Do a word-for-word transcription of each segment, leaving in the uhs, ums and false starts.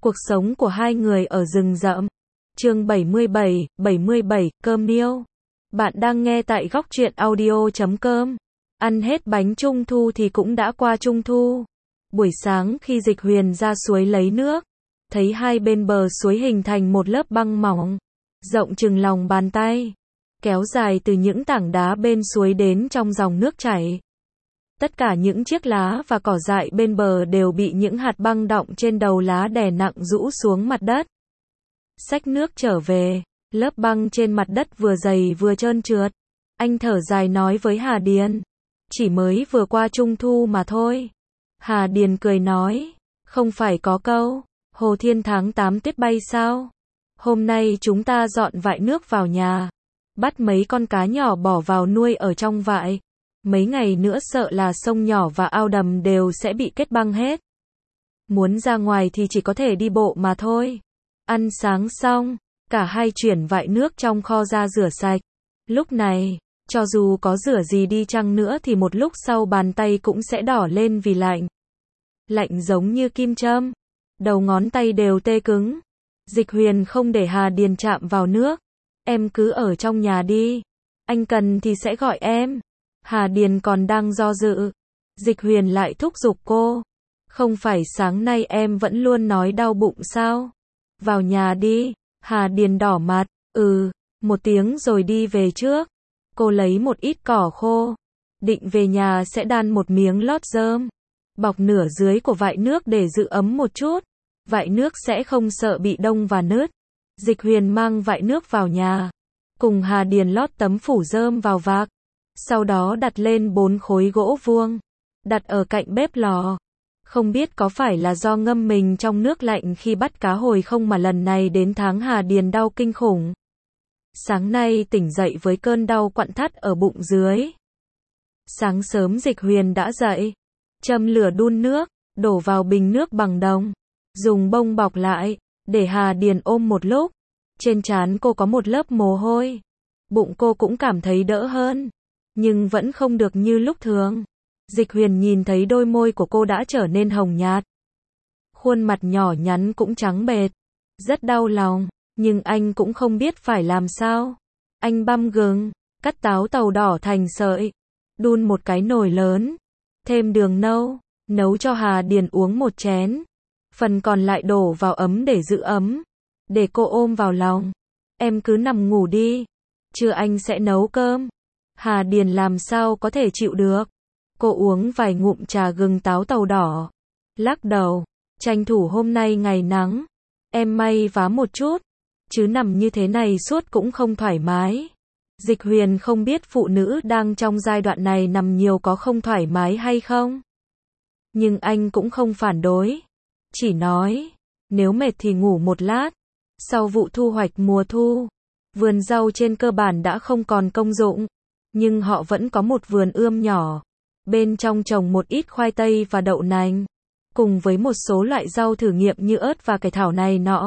Cuộc sống của hai người ở rừng rậm. Chương bảy mươi bảy, bảy mươi bảy, cơm niêu. Bạn đang nghe tại góc truyện audio chấm com. Ăn hết bánh trung thu thì cũng đã qua trung thu. Buổi sáng khi Dịch Huyền ra suối lấy nước, thấy hai bên bờ suối hình thành một lớp băng mỏng, rộng chừng lòng bàn tay, kéo dài từ những tảng đá bên suối đến trong dòng nước chảy. Tất cả những chiếc lá và cỏ dại bên bờ đều bị những hạt băng đọng trên đầu lá đè nặng rũ xuống mặt đất. Xách nước trở về, lớp băng trên mặt đất vừa dày vừa trơn trượt. Anh thở dài nói với Hà Điền, chỉ mới vừa qua trung thu mà thôi. Hà Điền cười nói, không phải có câu, Hồ Thiên tháng tám tuyết bay sao? Hôm nay chúng ta dọn vại nước vào nhà, bắt mấy con cá nhỏ bỏ vào nuôi ở trong vại. Mấy ngày nữa sợ là sông nhỏ và ao đầm đều sẽ bị kết băng hết. Muốn ra ngoài thì chỉ có thể đi bộ mà thôi. Ăn sáng xong, cả hai chuyển vại nước trong kho ra rửa sạch. Lúc này, cho dù có rửa gì đi chăng nữa thì một lúc sau bàn tay cũng sẽ đỏ lên vì lạnh. Lạnh giống như kim châm. Đầu ngón tay đều tê cứng. Dịch Huyền không để Hà Điền chạm vào nước. Em cứ ở trong nhà đi. Anh cần thì sẽ gọi em. Hà Điền còn đang do dự. Dịch Huyền lại thúc giục cô. Không phải sáng nay em vẫn luôn nói đau bụng sao? Vào nhà đi. Hà Điền đỏ mặt. Ừ, một tiếng rồi đi về trước. Cô lấy một ít cỏ khô. Định về nhà sẽ đan một miếng lót rơm. Bọc nửa dưới của vại nước để giữ ấm một chút. Vại nước sẽ không sợ bị đông và nứt. Dịch Huyền mang vại nước vào nhà. Cùng Hà Điền lót tấm phủ rơm vào vạc. Sau đó đặt lên bốn khối gỗ vuông, đặt ở cạnh bếp lò. Không biết có phải là do ngâm mình trong nước lạnh khi bắt cá hồi không mà lần này đến tháng Hà Điền đau kinh khủng. Sáng nay tỉnh dậy với cơn đau quặn thắt ở bụng dưới. Sáng sớm Dịch Huyền đã dậy, châm lửa đun nước, đổ vào bình nước bằng đồng, dùng bông bọc lại, để Hà Điền ôm một lúc. Trên trán cô có một lớp mồ hôi, bụng cô cũng cảm thấy đỡ hơn. Nhưng vẫn không được như lúc thường. Dịch Huyền nhìn thấy đôi môi của cô đã trở nên hồng nhạt. Khuôn mặt nhỏ nhắn cũng trắng bệch. Rất đau lòng, nhưng anh cũng không biết phải làm sao. Anh băm gừng, cắt táo tàu đỏ thành sợi, đun một cái nồi lớn, thêm đường nâu, nấu cho Hà Điền uống một chén. Phần còn lại đổ vào ấm để giữ ấm, để cô ôm vào lòng. Em cứ nằm ngủ đi, trưa anh sẽ nấu cơm. Hà Điền làm sao có thể chịu được. Cô uống vài ngụm trà gừng táo tàu đỏ, lắc đầu, tranh thủ hôm nay ngày nắng, em may vá một chút, chứ nằm như thế này suốt cũng không thoải mái. Dịch Huyền không biết phụ nữ đang trong giai đoạn này nằm nhiều có không thoải mái hay không. Nhưng anh cũng không phản đối, chỉ nói, nếu mệt thì ngủ một lát. Sau vụ thu hoạch mùa thu, vườn rau trên cơ bản đã không còn công dụng. Nhưng họ vẫn có một vườn ươm nhỏ, bên trong trồng một ít khoai tây và đậu nành, cùng với một số loại rau thử nghiệm như ớt và cải thảo này nọ.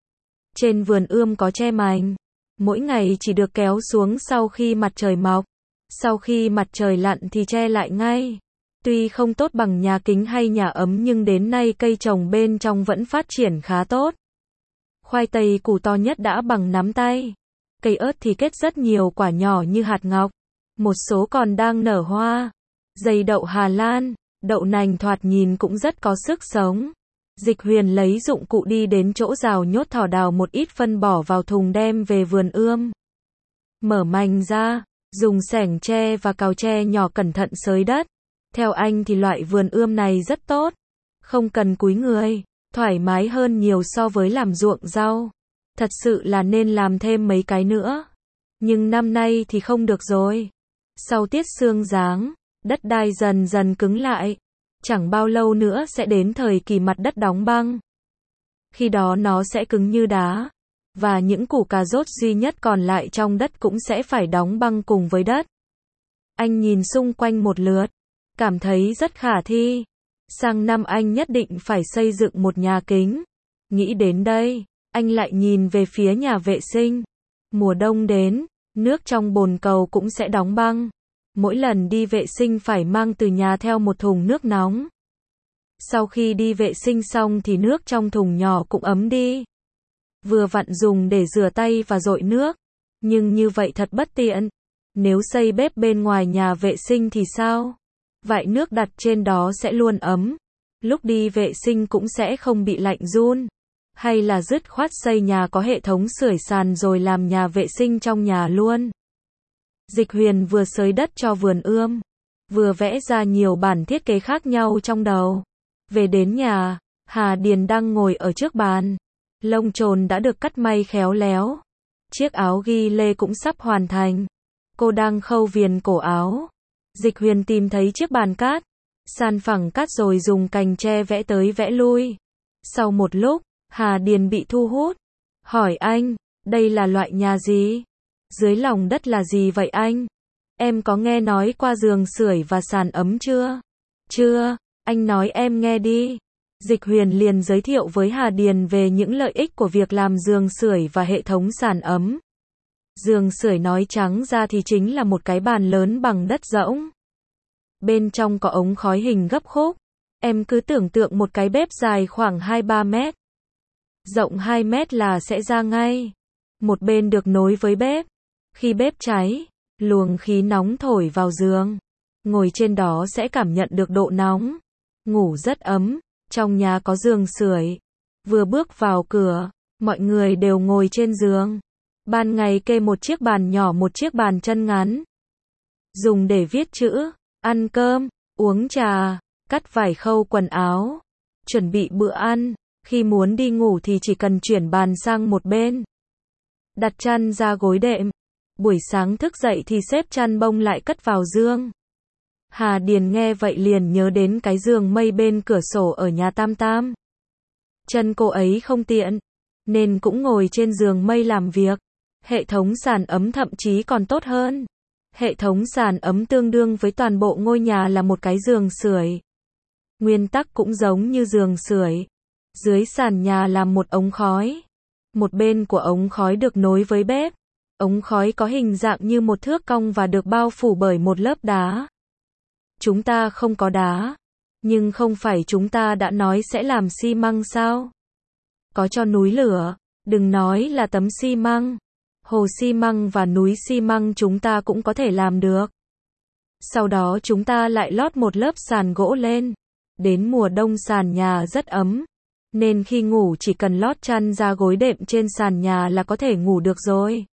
Trên vườn ươm có tre mành, mỗi ngày chỉ được kéo xuống sau khi mặt trời mọc. Sau khi mặt trời lặn thì che lại ngay. Tuy không tốt bằng nhà kính hay nhà ấm nhưng đến nay cây trồng bên trong vẫn phát triển khá tốt. Khoai tây củ to nhất đã bằng nắm tay. Cây ớt thì kết rất nhiều quả nhỏ như hạt ngọc. Một số còn đang nở hoa. Dây đậu Hà Lan, đậu nành thoạt nhìn cũng rất có sức sống. Dịch Huyền lấy dụng cụ đi đến chỗ rào nhốt thỏ đào một ít phân bỏ vào thùng đem về vườn ươm. Mở mành ra, dùng xẻng tre và cào tre nhỏ cẩn thận xới đất. Theo anh thì loại vườn ươm này rất tốt. Không cần cúi người, thoải mái hơn nhiều so với làm ruộng rau. Thật sự là nên làm thêm mấy cái nữa. Nhưng năm nay thì không được rồi. Sau tiết sương giáng, đất đai dần dần cứng lại. Chẳng bao lâu nữa sẽ đến thời kỳ mặt đất đóng băng. Khi đó nó sẽ cứng như đá. Và những củ cà rốt duy nhất còn lại trong đất cũng sẽ phải đóng băng cùng với đất. Anh nhìn xung quanh một lượt, cảm thấy rất khả thi. Sang năm anh nhất định phải xây dựng một nhà kính. Nghĩ đến đây, anh lại nhìn về phía nhà vệ sinh. Mùa đông đến, nước trong bồn cầu cũng sẽ đóng băng. Mỗi lần đi vệ sinh phải mang từ nhà theo một thùng nước nóng. Sau khi đi vệ sinh xong thì nước trong thùng nhỏ cũng ấm đi. Vừa vặn dùng để rửa tay và dội nước. Nhưng như vậy thật bất tiện. Nếu xây bếp bên ngoài nhà vệ sinh thì sao? Vại nước đặt trên đó sẽ luôn ấm. Lúc đi vệ sinh cũng sẽ không bị lạnh run. Hay là dứt khoát xây nhà có hệ thống sưởi sàn rồi làm nhà vệ sinh trong nhà luôn. Dịch Huyền vừa xới đất cho vườn ươm, vừa vẽ ra nhiều bản thiết kế khác nhau trong đầu. Về đến nhà, Hà Điền đang ngồi ở trước bàn. Lông chồn đã được cắt may khéo léo. Chiếc áo ghi lê cũng sắp hoàn thành. Cô đang khâu viền cổ áo. Dịch Huyền tìm thấy chiếc bàn cát, san phẳng cát rồi dùng cành tre vẽ tới vẽ lui. Sau một lúc, Hà Điền bị thu hút. Hỏi anh, đây là loại nhà gì? Dưới lòng đất là gì vậy anh? Em có nghe nói qua giường sưởi và sàn ấm chưa? Chưa, anh nói em nghe đi. Dịch Huyền liền giới thiệu với Hà Điền về những lợi ích của việc làm giường sưởi và hệ thống sàn ấm. Giường sưởi nói trắng ra thì chính là một cái bàn lớn bằng đất rỗng. Bên trong có ống khói hình gấp khúc. Em cứ tưởng tượng một cái bếp dài khoảng hai ba mét. Rộng hai mét là sẽ ra ngay. Một bên được nối với bếp. Khi bếp cháy, luồng khí nóng thổi vào giường. Ngồi trên đó sẽ cảm nhận được độ nóng. Ngủ rất ấm. Trong nhà có giường sưởi. Vừa bước vào cửa, mọi người đều ngồi trên giường. Ban ngày kê một chiếc bàn nhỏ một chiếc bàn chân ngắn. Dùng để viết chữ, ăn cơm, uống trà, cắt vải khâu quần áo. Chuẩn bị bữa ăn. Khi muốn đi ngủ thì chỉ cần chuyển bàn sang một bên. Đặt chăn ra gối đệm. Buổi sáng thức dậy thì xếp chăn bông lại cất vào giường. Hà Điền nghe vậy liền nhớ đến cái giường mây bên cửa sổ ở nhà Tam Tam. Chân cô ấy không tiện, nên cũng ngồi trên giường mây làm việc. Hệ thống sàn ấm thậm chí còn tốt hơn. Hệ thống sàn ấm tương đương với toàn bộ ngôi nhà là một cái giường sưởi. Nguyên tắc cũng giống như giường sưởi. Dưới sàn nhà làm một ống khói. Một bên của ống khói được nối với bếp. Ống khói có hình dạng như một thước cong và được bao phủ bởi một lớp đá. Chúng ta không có đá. Nhưng không phải chúng ta đã nói sẽ làm xi măng sao? Có cho núi lửa, đừng nói là tấm xi măng. Hồ xi măng và núi xi măng chúng ta cũng có thể làm được. Sau đó chúng ta lại lót một lớp sàn gỗ lên. Đến mùa đông sàn nhà rất ấm. Nên khi ngủ chỉ cần lót chăn ra gối đệm trên sàn nhà là có thể ngủ được rồi.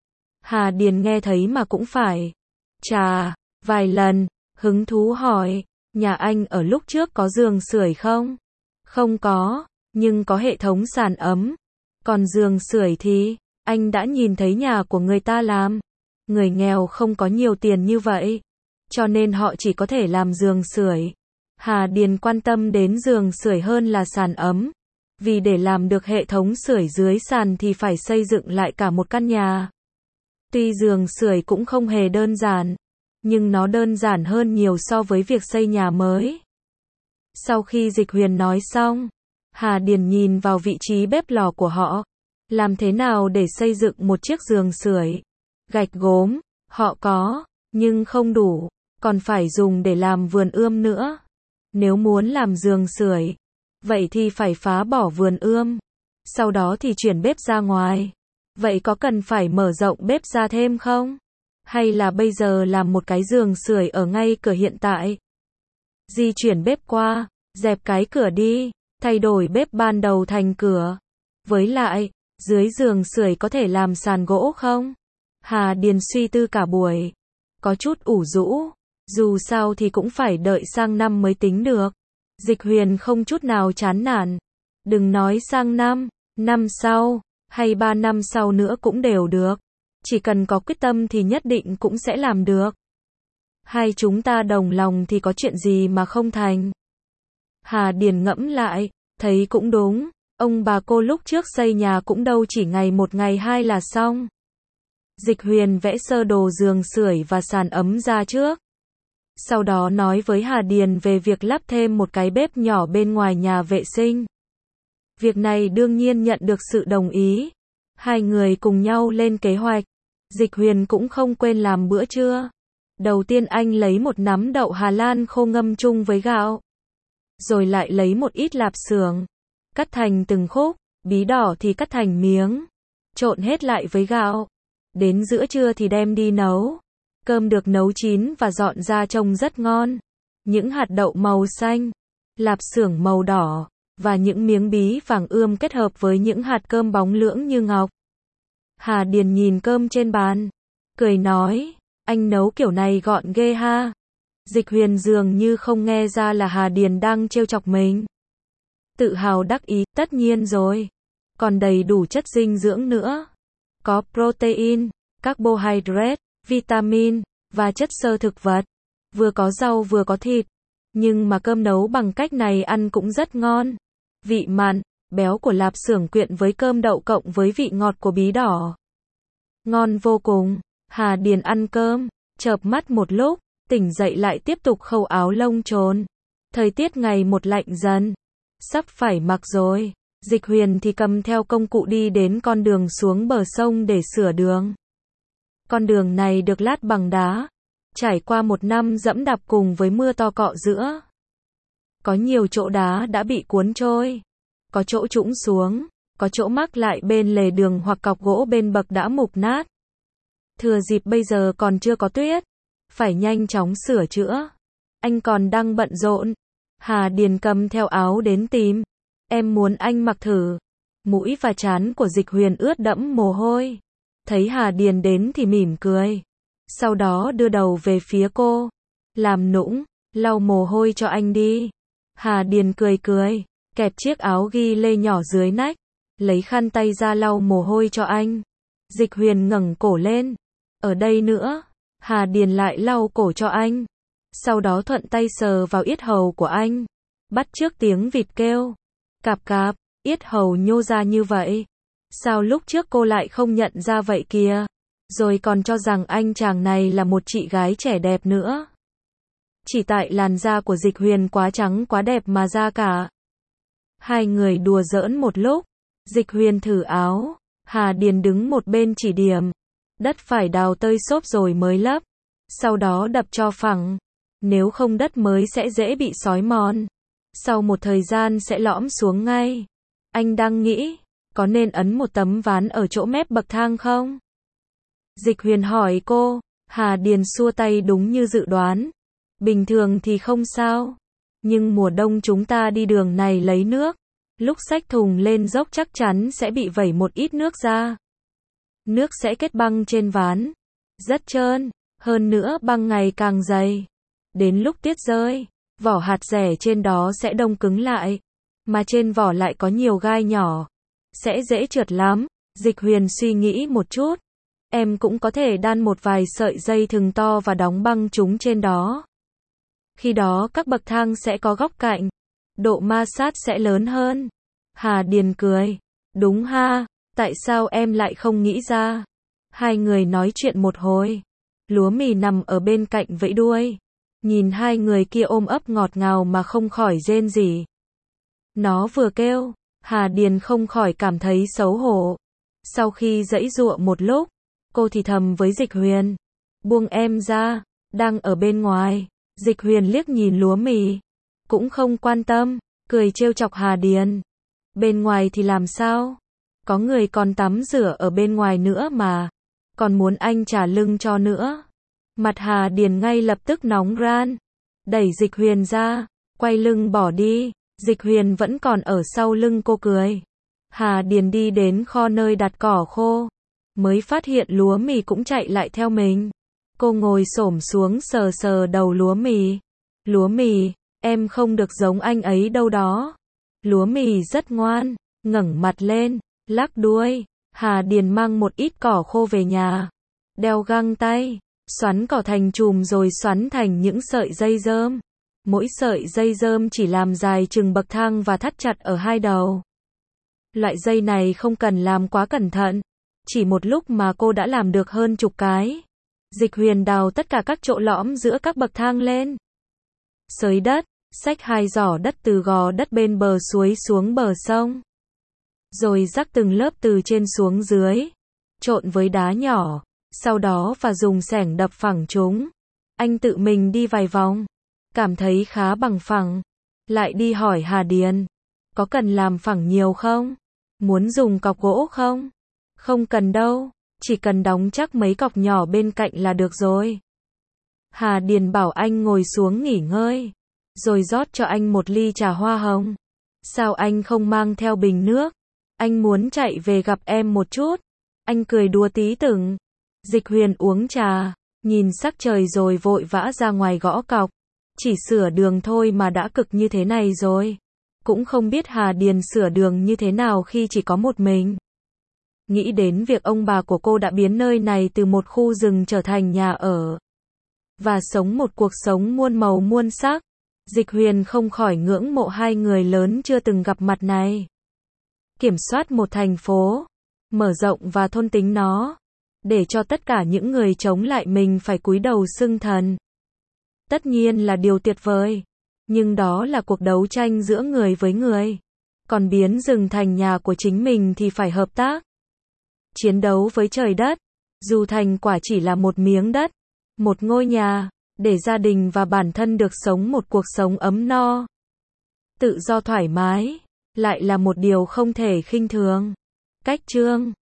Hà Điền nghe thấy mà cũng phải chà, vài lần, hứng thú hỏi, nhà anh ở lúc trước có giường sưởi không? Không có, nhưng có hệ thống sàn ấm. Còn giường sưởi thì, anh đã nhìn thấy nhà của người ta làm. Người nghèo không có nhiều tiền như vậy, cho nên họ chỉ có thể làm giường sưởi. Hà Điền quan tâm đến giường sưởi hơn là sàn ấm. Vì để làm được hệ thống sưởi dưới sàn thì phải xây dựng lại cả một căn nhà. Tuy giường sưởi cũng không hề đơn giản, nhưng nó đơn giản hơn nhiều so với việc xây nhà mới. Sau khi Dịch Huyền nói xong, Hà Điền nhìn vào vị trí bếp lò của họ. Làm thế nào để xây dựng một chiếc giường sưởi? Gạch gốm, họ có, nhưng không đủ, còn phải dùng để làm vườn ươm nữa. Nếu muốn làm giường sưởi, vậy thì phải phá bỏ vườn ươm. Sau đó thì chuyển bếp ra ngoài. Vậy có cần phải mở rộng bếp ra thêm không? Hay là bây giờ làm một cái giường sưởi ở ngay cửa hiện tại? Di chuyển bếp qua, dẹp cái cửa đi, thay đổi bếp ban đầu thành cửa. Với lại, dưới giường sưởi có thể làm sàn gỗ không? Hà Điền suy tư cả buổi. Có chút ủ rũ. Dù sao thì cũng phải đợi sang năm mới tính được. Dịch Huyền không chút nào chán nản. Đừng nói sang năm, năm sau, hay ba năm sau nữa cũng đều được. Chỉ cần có quyết tâm thì nhất định cũng sẽ làm được. Hai chúng ta đồng lòng thì có chuyện gì mà không thành. Hà Điền ngẫm lại, thấy cũng đúng. Ông bà cô lúc trước xây nhà cũng đâu chỉ ngày một ngày hai là xong. Dịch Huyền vẽ sơ đồ giường sưởi và sàn ấm ra trước. Sau đó nói với Hà Điền về việc lắp thêm một cái bếp nhỏ bên ngoài nhà vệ sinh. Việc này đương nhiên nhận được sự đồng ý. Hai người cùng nhau lên kế hoạch. Dịch Huyền cũng không quên làm bữa trưa. Đầu tiên anh lấy một nắm đậu Hà Lan khô ngâm chung với gạo. rồi lại lấy một ít lạp xưởng, cắt thành từng khúc, bí đỏ thì cắt thành miếng, trộn hết lại với gạo. Đến giữa trưa thì đem đi nấu. Cơm được nấu chín và dọn ra trông rất ngon. Những hạt đậu màu xanh, lạp xưởng màu đỏ, và những miếng bí vàng ươm kết hợp với những hạt cơm bóng lưỡng như ngọc. Hà Điền nhìn cơm trên bàn, cười nói, anh nấu kiểu này gọn ghê ha. Dịch Huyền dường như không nghe ra là Hà Điền đang trêu chọc mình. Tự hào đắc ý, tất nhiên rồi. Còn đầy đủ chất dinh dưỡng nữa. Có protein, carbohydrate, vitamin, và chất xơ thực vật. Vừa có rau vừa có thịt. Nhưng mà cơm nấu bằng cách này ăn cũng rất ngon. Vị mặn, béo của lạp xưởng quyện với cơm đậu cộng với vị ngọt của bí đỏ. Ngon vô cùng. Hà Điền ăn cơm, chợp mắt một lúc, tỉnh dậy lại tiếp tục khâu áo lông trồn. Thời tiết ngày một lạnh dần. Sắp phải mặc rồi. Dịch Huyền thì cầm theo công cụ đi đến con đường xuống bờ sông để sửa đường. Con đường này được lát bằng đá, trải qua một năm dẫm đạp cùng với mưa to cọ giữa. Có nhiều chỗ đá đã bị cuốn trôi, có chỗ trũng xuống, có chỗ mắc lại bên lề đường hoặc cọc gỗ bên bậc đã mục nát. Thừa dịp bây giờ còn chưa có tuyết, phải nhanh chóng sửa chữa. Anh còn đang bận rộn. Hà Điền cầm theo áo đến tìm. Em muốn anh mặc thử. Mũi và trán của Dịch Huyền ướt đẫm mồ hôi. Thấy Hà Điền đến thì mỉm cười. Sau đó đưa đầu về phía cô. Làm nũng, lau mồ hôi cho anh đi. Hà Điền cười cười, kẹp chiếc áo ghi lê nhỏ dưới nách. Lấy khăn tay ra lau mồ hôi cho anh. Dịch Huyền ngẩng cổ lên. Ở đây nữa. Hà Điền lại lau cổ cho anh. Sau đó thuận tay sờ vào yết hầu của anh. Bắt chước tiếng vịt kêu. Cạp cạp, yết hầu nhô ra như vậy. Sao lúc trước cô lại không nhận ra vậy kìa? Rồi còn cho rằng anh chàng này là một chị gái trẻ đẹp nữa. Chỉ tại làn da của Dịch Huyền quá trắng quá đẹp mà ra cả. Hai người đùa giỡn một lúc. Dịch Huyền thử áo. Hà Điền đứng một bên chỉ điểm. Đất phải đào tơi xốp rồi mới lấp. Sau đó đập cho phẳng. Nếu không đất mới sẽ dễ bị xói mòn. Sau một thời gian sẽ lõm xuống ngay. Anh đang nghĩ, có nên ấn một tấm ván ở chỗ mép bậc thang không? Dịch Huyền hỏi cô. Hà Điền xua tay đúng như dự đoán. Bình thường thì không sao. Nhưng mùa đông chúng ta đi đường này lấy nước. Lúc xách thùng lên dốc chắc chắn sẽ bị vẩy một ít nước ra. Nước sẽ kết băng trên ván. Rất trơn. Hơn nữa băng ngày càng dày. Đến lúc tuyết rơi, vỏ hạt dẻ trên đó sẽ đông cứng lại. Mà trên vỏ lại có nhiều gai nhỏ. Sẽ dễ trượt lắm. Dịch Huyền suy nghĩ một chút. Em cũng có thể đan một vài sợi dây thừng to và đóng băng chúng trên đó. Khi đó các bậc thang sẽ có góc cạnh. Độ ma sát sẽ lớn hơn. Hà Điền cười. Đúng ha, tại sao em lại không nghĩ ra? Hai người nói chuyện một hồi. Lúa mì nằm ở bên cạnh vẫy đuôi. Nhìn hai người kia ôm ấp ngọt ngào mà không khỏi rên rỉ. Nó vừa kêu, Hà Điền không khỏi cảm thấy xấu hổ. Sau khi giãy giụa một lúc, cô thì thầm với Dịch Huyền. Buông em ra, đang ở bên ngoài. Dịch Huyền liếc nhìn lúa mì. Cũng không quan tâm, cười trêu chọc Hà Điền. Bên ngoài thì làm sao? Có người còn tắm rửa ở bên ngoài nữa mà. Còn muốn anh trả lưng cho nữa. Mặt Hà Điền ngay lập tức nóng ran. Đẩy Dịch Huyền ra, quay lưng bỏ đi. Dịch Huyền vẫn còn ở sau lưng cô cười. Hà Điền đi đến kho nơi đặt cỏ khô. Mới phát hiện lúa mì cũng chạy lại theo mình. Cô ngồi xổm xuống sờ sờ đầu lúa mì. Lúa mì, em không được giống anh ấy đâu đó. Lúa mì rất ngoan, ngẩng mặt lên, lắc đuôi. Hà Điền mang một ít cỏ khô về nhà. Đeo găng tay, xoắn cỏ thành chùm rồi xoắn thành những sợi dây rơm. Mỗi sợi dây rơm chỉ làm dài chừng bậc thang và thắt chặt ở hai đầu. Loại dây này không cần làm quá cẩn thận. Chỉ một lúc mà cô đã làm được hơn chục cái. Dịch Huyền đào tất cả các chỗ lõm giữa các bậc thang lên. Xới đất, xách hai giỏ đất từ gò đất bên bờ suối xuống bờ sông. Rồi rắc từng lớp từ trên xuống dưới. Trộn với đá nhỏ. Sau đó và dùng xẻng đập phẳng chúng. Anh tự mình đi vài vòng. Cảm thấy khá bằng phẳng. lại đi hỏi Hà Điền, có cần làm phẳng nhiều không? Muốn dùng cọc gỗ không? Không cần đâu, chỉ cần đóng chắc mấy cọc nhỏ bên cạnh là được rồi. Hà Điền bảo anh ngồi xuống nghỉ ngơi, rồi rót cho anh một ly trà hoa hồng. Sao anh không mang theo bình nước? Anh muốn chạy về gặp em một chút. Anh cười đùa tí từng. Dịch Huyền uống trà, nhìn sắc trời rồi vội vã ra ngoài gõ cọc. Chỉ sửa đường thôi mà đã cực như thế này rồi. Cũng không biết Hà Điền sửa đường như thế nào khi chỉ có một mình. Nghĩ đến việc ông bà của cô đã biến nơi này từ một khu rừng trở thành nhà ở. Và sống một cuộc sống muôn màu muôn sắc. Dịch Huyền không khỏi ngưỡng mộ hai người lớn chưa từng gặp mặt này. Kiểm soát một thành phố, mở rộng và thôn tính nó, để cho tất cả những người chống lại mình phải cúi đầu xưng thần. Tất nhiên là điều tuyệt vời, nhưng đó là cuộc đấu tranh giữa người với người. Còn biến rừng thành nhà của chính mình thì phải hợp tác. Chiến đấu với trời đất, dù thành quả chỉ là một miếng đất, một ngôi nhà, để gia đình và bản thân được sống một cuộc sống ấm no, tự do thoải mái, lại là một điều không thể khinh thường. Cách chương